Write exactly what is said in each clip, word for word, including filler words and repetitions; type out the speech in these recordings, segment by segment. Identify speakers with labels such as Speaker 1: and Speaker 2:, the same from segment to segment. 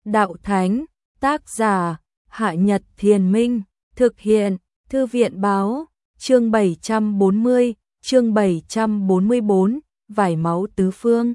Speaker 1: Đạo Thánh, tác giả, Hạ Nhật Thiền Minh, thực hiện, Thư viện Báo, chương bảy trăm bốn mươi, chương bảy trăm bốn mươi tư, vải máu tứ phương.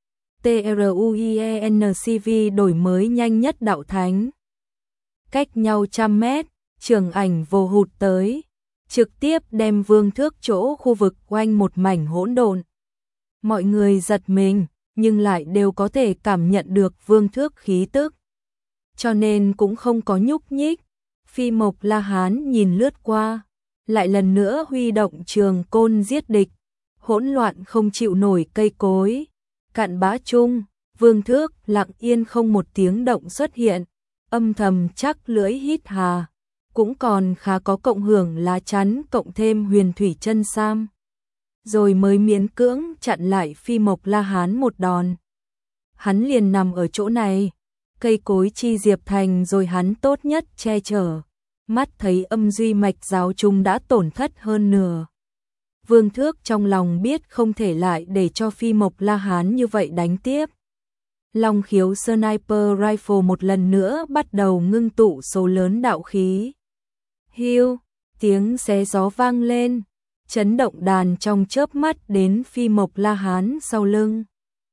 Speaker 1: TRUIENCV đổi mới nhanh nhất Đạo Thánh. Cách nhau trăm mét, Trường Ảnh vồ hụt tới, trực tiếp đem Vương Thước chỗ khu vực quanh một mảnh hỗn độn. Mọi người giật mình, nhưng lại đều có thể cảm nhận được Vương Thước khí tức. Cho nên cũng không có nhúc nhích. Phi Mộc La Hán nhìn lướt qua, lại lần nữa huy động trường côn giết địch. Hỗn loạn không chịu nổi cây cối. Cạn bã chung, Vương Thước lặng yên không một tiếng động xuất hiện, âm thầm chắc lưỡi hít hà, cũng còn khá có cộng hưởng lá chắn cộng thêm huyền thủy chân sam. Rồi mới miễn cưỡng chặn lại Phi Mộc La Hán một đòn. Hắn liền nằm ở chỗ này, cây cối chi diệp thành rồi hắn tốt nhất che chở. Mắt thấy âm duy mạch giáo chúng đã tổn thất hơn nửa. Vương Thước trong lòng biết không thể lại để cho Phi Mộc La Hán như vậy đánh tiếp. Long khiếu Sniper Rifle một lần nữa bắt đầu ngưng tụ số lớn đạo khí. Hiu, tiếng xé gió vang lên, chấn động đàn trong chớp mắt đến Phi Mộc La Hán sau lưng.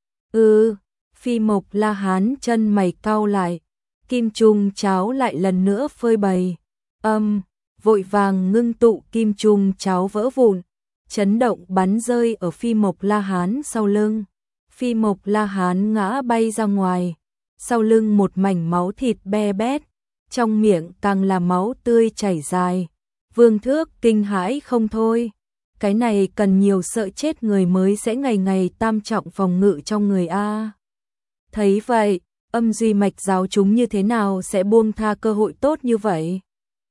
Speaker 1: Ừ, Phi Mộc La Hán chân mày cau lại, kim trung cháo lại lần nữa phơi bày. Âm, vội vàng ngưng tụ kim trung cháo vỡ vụn, chấn động bắn rơi ở Phi Mộc La Hán sau lưng. Phi Mộc La Hán ngã bay ra ngoài, sau lưng một mảnh máu thịt be bét, trong miệng càng là máu tươi chảy dài. Vương Thước kinh hãi không thôi, cái này cần nhiều sợ chết người mới sẽ ngày ngày tam trọng phòng ngự trong người a. Thấy vậy, âm duy mạch giáo chúng như thế nào sẽ buông tha cơ hội tốt như vậy?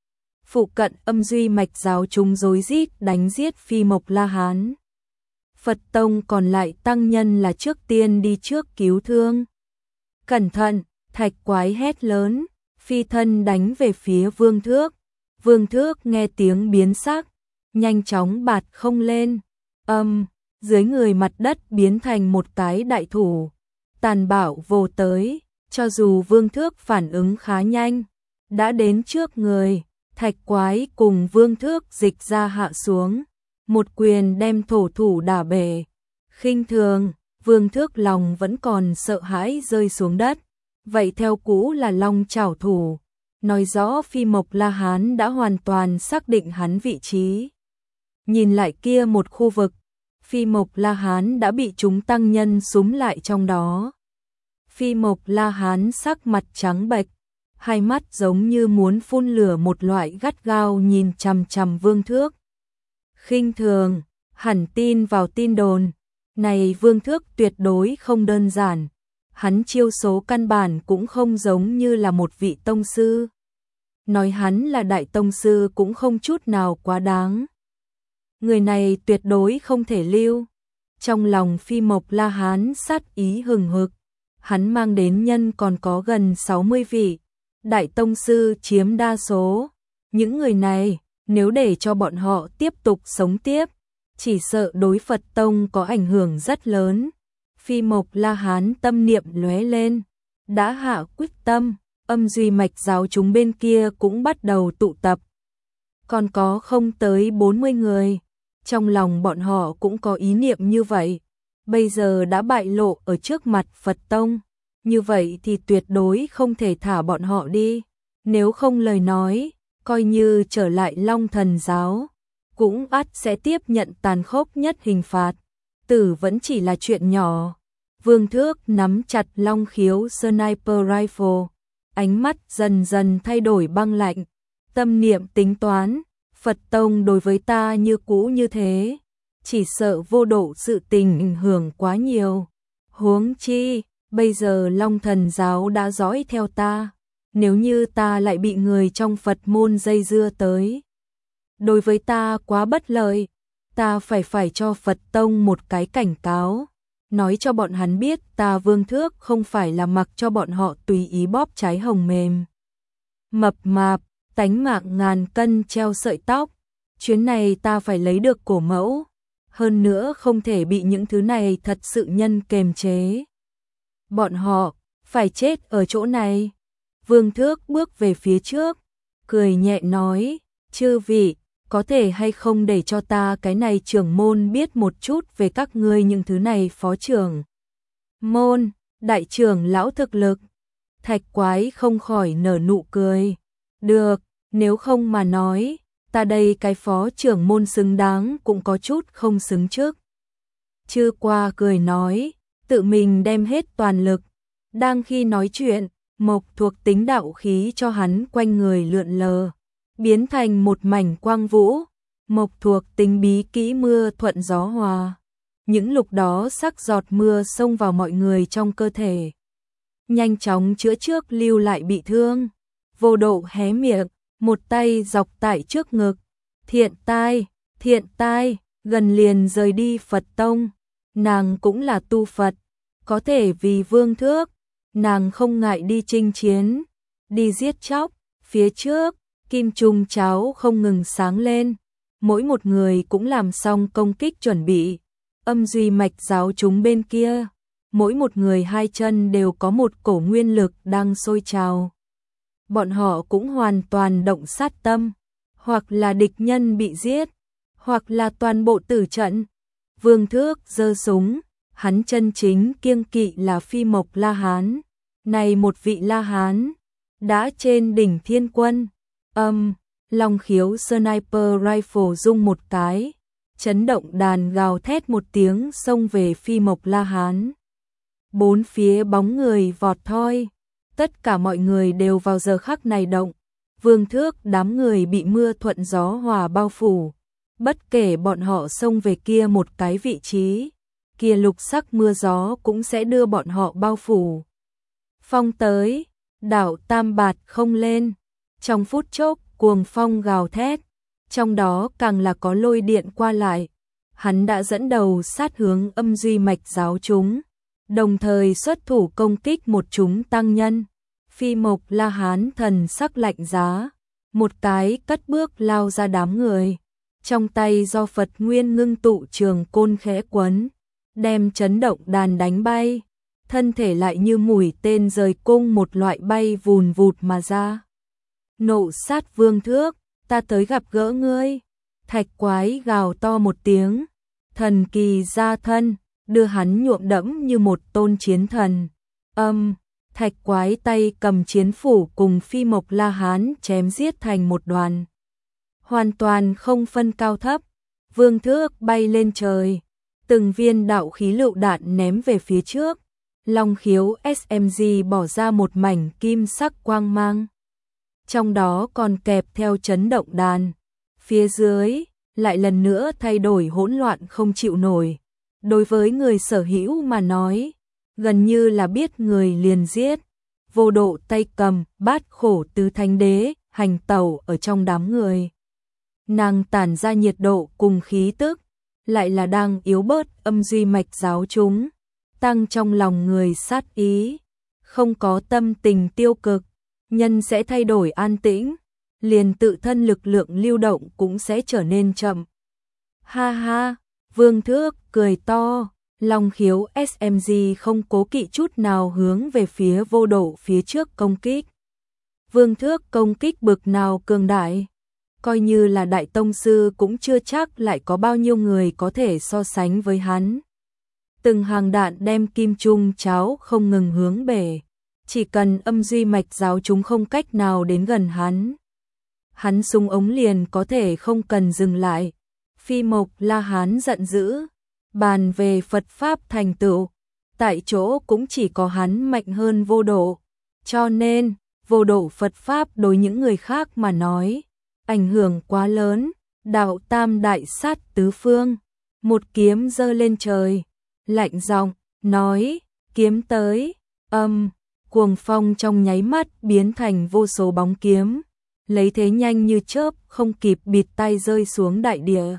Speaker 1: Phụ cận âm duy mạch giáo chúng rối rít đánh giết Phi Mộc La Hán. Phật tông còn lại tăng nhân là trước tiên đi trước cứu thương. Cẩn thận, thạch quái hét lớn, phi thân đánh về phía Vương Thước. Vương Thước nghe tiếng biến sắc, nhanh chóng bạt không lên. Âm, dưới người mặt đất biến thành một cái đại thủ, tàn bạo vồ tới. Cho dù Vương Thước phản ứng khá nhanh, đã đến trước người, thạch quái cùng Vương Thước dịch ra hạ xuống, một quyền đem thổ thủ đả bể. Khinh thường, Vương Thước lòng vẫn còn sợ hãi rơi xuống đất. Vậy theo cũ là long chảo thủ, nói rõ Phi Mộc La Hán đã hoàn toàn xác định hắn vị trí. Nhìn lại kia một khu vực, Phi Mộc La Hán đã bị chúng tăng nhân súm lại trong đó. Phi Mộc La Hán sắc mặt trắng bệch, hai mắt giống như muốn phun lửa một loại gắt gao nhìn chằm chằm Vương Thước. Khinh thường, hẳn tin vào tin đồn, này Vương Thước tuyệt đối không đơn giản, hắn chiêu số căn bản cũng không giống như là một vị tông sư. Nói hắn là đại tông sư cũng không chút nào quá đáng. Người này tuyệt đối không thể lưu. Trong lòng Phi Mộc La Hán sát ý hừng hực, hắn mang đến nhân còn có gần sáu mươi vị, đại tông sư chiếm đa số. Những người này, nếu để cho bọn họ tiếp tục sống tiếp, chỉ sợ đối Phật tông có ảnh hưởng rất lớn. Phi Mộc La Hán tâm niệm lóe lên, đã hạ quyết tâm, âm duy mạch giáo chúng bên kia cũng bắt đầu tụ tập. Còn có không tới bốn mươi người, trong lòng bọn họ cũng có ý niệm như vậy. Bây giờ đã bại lộ ở trước mặt Phật tông, như vậy thì tuyệt đối không thể thả bọn họ đi. Nếu không lời nói, coi như trở lại Long Thần giáo, cũng ắt sẽ tiếp nhận tàn khốc nhất hình phạt. Tử vẫn chỉ là chuyện nhỏ. Vương Thước nắm chặt long khiếu Sniper Rifle, ánh mắt dần dần thay đổi băng lạnh, tâm niệm tính toán, Phật tông đối với ta như cũ như thế, chỉ sợ vô độ sự tình ảnh hưởng quá nhiều. Huống chi, bây giờ Long Thần giáo đã dõi theo ta, nếu như ta lại bị người trong Phật môn dây dưa tới, đối với ta quá bất lợi, ta phải phải cho Phật tông một cái cảnh cáo, nói cho bọn hắn biết ta Vương Thước không phải là mặc cho bọn họ tùy ý bóp trái hồng mềm. Mập mạp, tánh mạng ngàn cân treo sợi tóc, chuyến này ta phải lấy được cổ mẫu, hơn nữa không thể bị những thứ này thật sự nhân kềm chế. Bọn họ phải chết ở chỗ này. Vương Thước bước về phía trước, cười nhẹ nói, chư vị, có thể hay không để cho ta cái này trưởng môn biết một chút về các ngươi những thứ này phó trưởng môn, đại trưởng lão thực lực. Thạch Quái không khỏi nở nụ cười. Được, nếu không mà nói, ta đây cái phó trưởng môn xứng đáng cũng có chút không xứng trước. Chư qua cười nói, tự mình đem hết toàn lực. Đang khi nói chuyện, mộc thuộc tính đạo khí cho hắn quanh người lượn lờ, biến thành một mảnh quang vũ. Mộc thuộc tính bí kỹ mưa thuận gió hòa. Những lúc đó sắc giọt mưa xông vào mọi người trong cơ thể, nhanh chóng chữa trước lưu lại bị thương. Vô Độ hé miệng, một tay dọc tại trước ngực. Thiện tai, thiện tai, gần liền rời đi Phật tông. Nàng cũng là tu Phật, có thể vì Vương Thước, nàng không ngại đi chinh chiến, đi giết chóc. Phía trước, kim trung cháo không ngừng sáng lên, mỗi một người cũng làm xong công kích chuẩn bị. Âm duy mạch giáo chúng bên kia, mỗi một người hai chân đều có một cổ nguyên lực đang sôi trào. Bọn họ cũng hoàn toàn động sát tâm, hoặc là địch nhân bị giết, hoặc là toàn bộ tử trận. Vương Thước giơ súng, hắn chân chính kiêng kỵ là Phi Mộc La Hán. Này một vị La Hán, đã trên đỉnh thiên quân. Âm, Long Khiếu Sniper Rifle rung một cái, chấn động đàn gào thét một tiếng xông về Phi Mộc La Hán. Bốn phía bóng người vọt thoi, tất cả mọi người đều vào giờ khắc này động. Vương Thước đám người bị mưa thuận gió hòa bao phủ, bất kể bọn họ xông về kia một cái vị trí, kia lục sắc mưa gió cũng sẽ đưa bọn họ bao phủ. Phong tới, đảo Tam Bạt không lên, trong phút chốc cuồng phong gào thét, trong đó càng là có lôi điện qua lại. Hắn đã dẫn đầu sát hướng âm duy mạch giáo chúng, đồng thời xuất thủ công kích một chúng tăng nhân. Phi Mộc La Hán thần sắc lạnh giá, một cái cất bước lao ra đám người, trong tay do Phật Nguyên ngưng tụ trường côn khẽ quấn, đem chấn động đàn đánh bay, thân thể lại như mũi tên rời cung một loại bay vùn vụt mà ra. Nộ sát Vương Thước, ta tới gặp gỡ ngươi. Thạch Quái gào to một tiếng, thần kỳ ra thân, đưa hắn nhuộm đẫm như một tôn chiến thần. Âm, Thạch Quái tay cầm chiến phủ cùng Phi Mộc La Hán chém giết thành một đoàn, hoàn toàn không phân cao thấp. Vương Thước bay lên trời, từng viên đạo khí lựu đạn ném về phía trước. Long Khiếu ét em giê bỏ ra một mảnh kim sắc quang mang, trong đó còn kẹp theo chấn động đàn. Phía dưới lại lần nữa thay đổi hỗn loạn không chịu nổi. Đối với người sở hữu mà nói, gần như là biết người liền giết. Vô Độ tay cầm bát khổ tứ thánh đế, hành tẩu ở trong đám người. Nàng tản ra nhiệt độ cùng khí tức, lại là đang yếu bớt âm duy mạch giáo chúng, tăng trong lòng người sát ý. Không có tâm tình tiêu cực, nhân sẽ thay đổi an tĩnh, liền tự thân lực lượng lưu động cũng sẽ trở nên chậm. Ha ha, Vương Thước cười to, Long Khiếu ét em giê không cố kỵ chút nào hướng về phía Vô Độ phía trước công kích. Vương Thước công kích bực nào cường đại, coi như là đại tông sư cũng chưa chắc lại có bao nhiêu người có thể so sánh với hắn. Từng hàng đạn đem kim trung cháo không ngừng hướng bể, chỉ cần âm duy mạch giáo chúng không cách nào đến gần hắn, hắn súng ống liền có thể không cần dừng lại. Phi Mộc La Hán giận dữ, bàn về Phật Pháp thành tựu, tại chỗ cũng chỉ có hắn mạnh hơn Vô Độ, cho nên Vô Độ Phật Pháp đối những người khác mà nói, ảnh hưởng quá lớn. Đạo Tam Đại Sát Tứ Phương, một kiếm giơ lên trời, lạnh giọng nói, kiếm tới. Âm, cuồng phong trong nháy mắt biến thành vô số bóng kiếm, lấy thế nhanh như chớp không kịp bịt tay rơi xuống đại địa.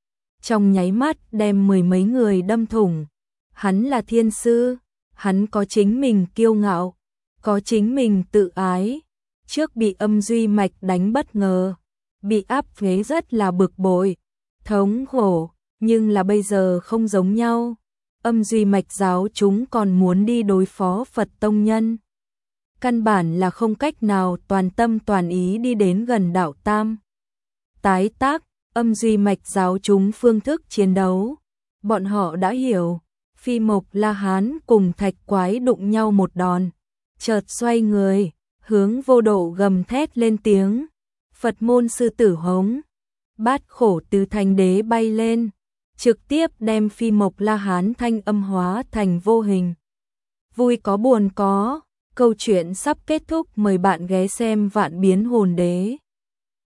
Speaker 1: Trong nháy mắt đem mười mấy người đâm thủng. Hắn là thiên sư, hắn có chính mình kiêu ngạo, có chính mình tự ái. Trước bị âm duy mạch đánh bất ngờ, bị áp ghế rất là bực bội, thống khổ, nhưng là bây giờ không giống nhau. Âm duy mạch giáo chúng còn muốn đi đối phó Phật tông nhân. căn bản là không cách nào toàn tâm toàn ý đi đến gần đạo tam. Tái tác, âm duy mạch giáo chúng phương thức chiến đấu. Bọn họ đã hiểu, Phi Mộc La Hán cùng thạch quái đụng nhau một đòn, chợt xoay người, hướng Vô Độ gầm thét lên tiếng. Phật môn sư tử hống, bát khổ tứ thanh đế bay lên, trực tiếp đem Phi Mộc La Hán thanh âm hóa thành vô hình. Vui có buồn có, câu chuyện sắp kết thúc, mời bạn ghé xem Vạn Biến Hồn Đế.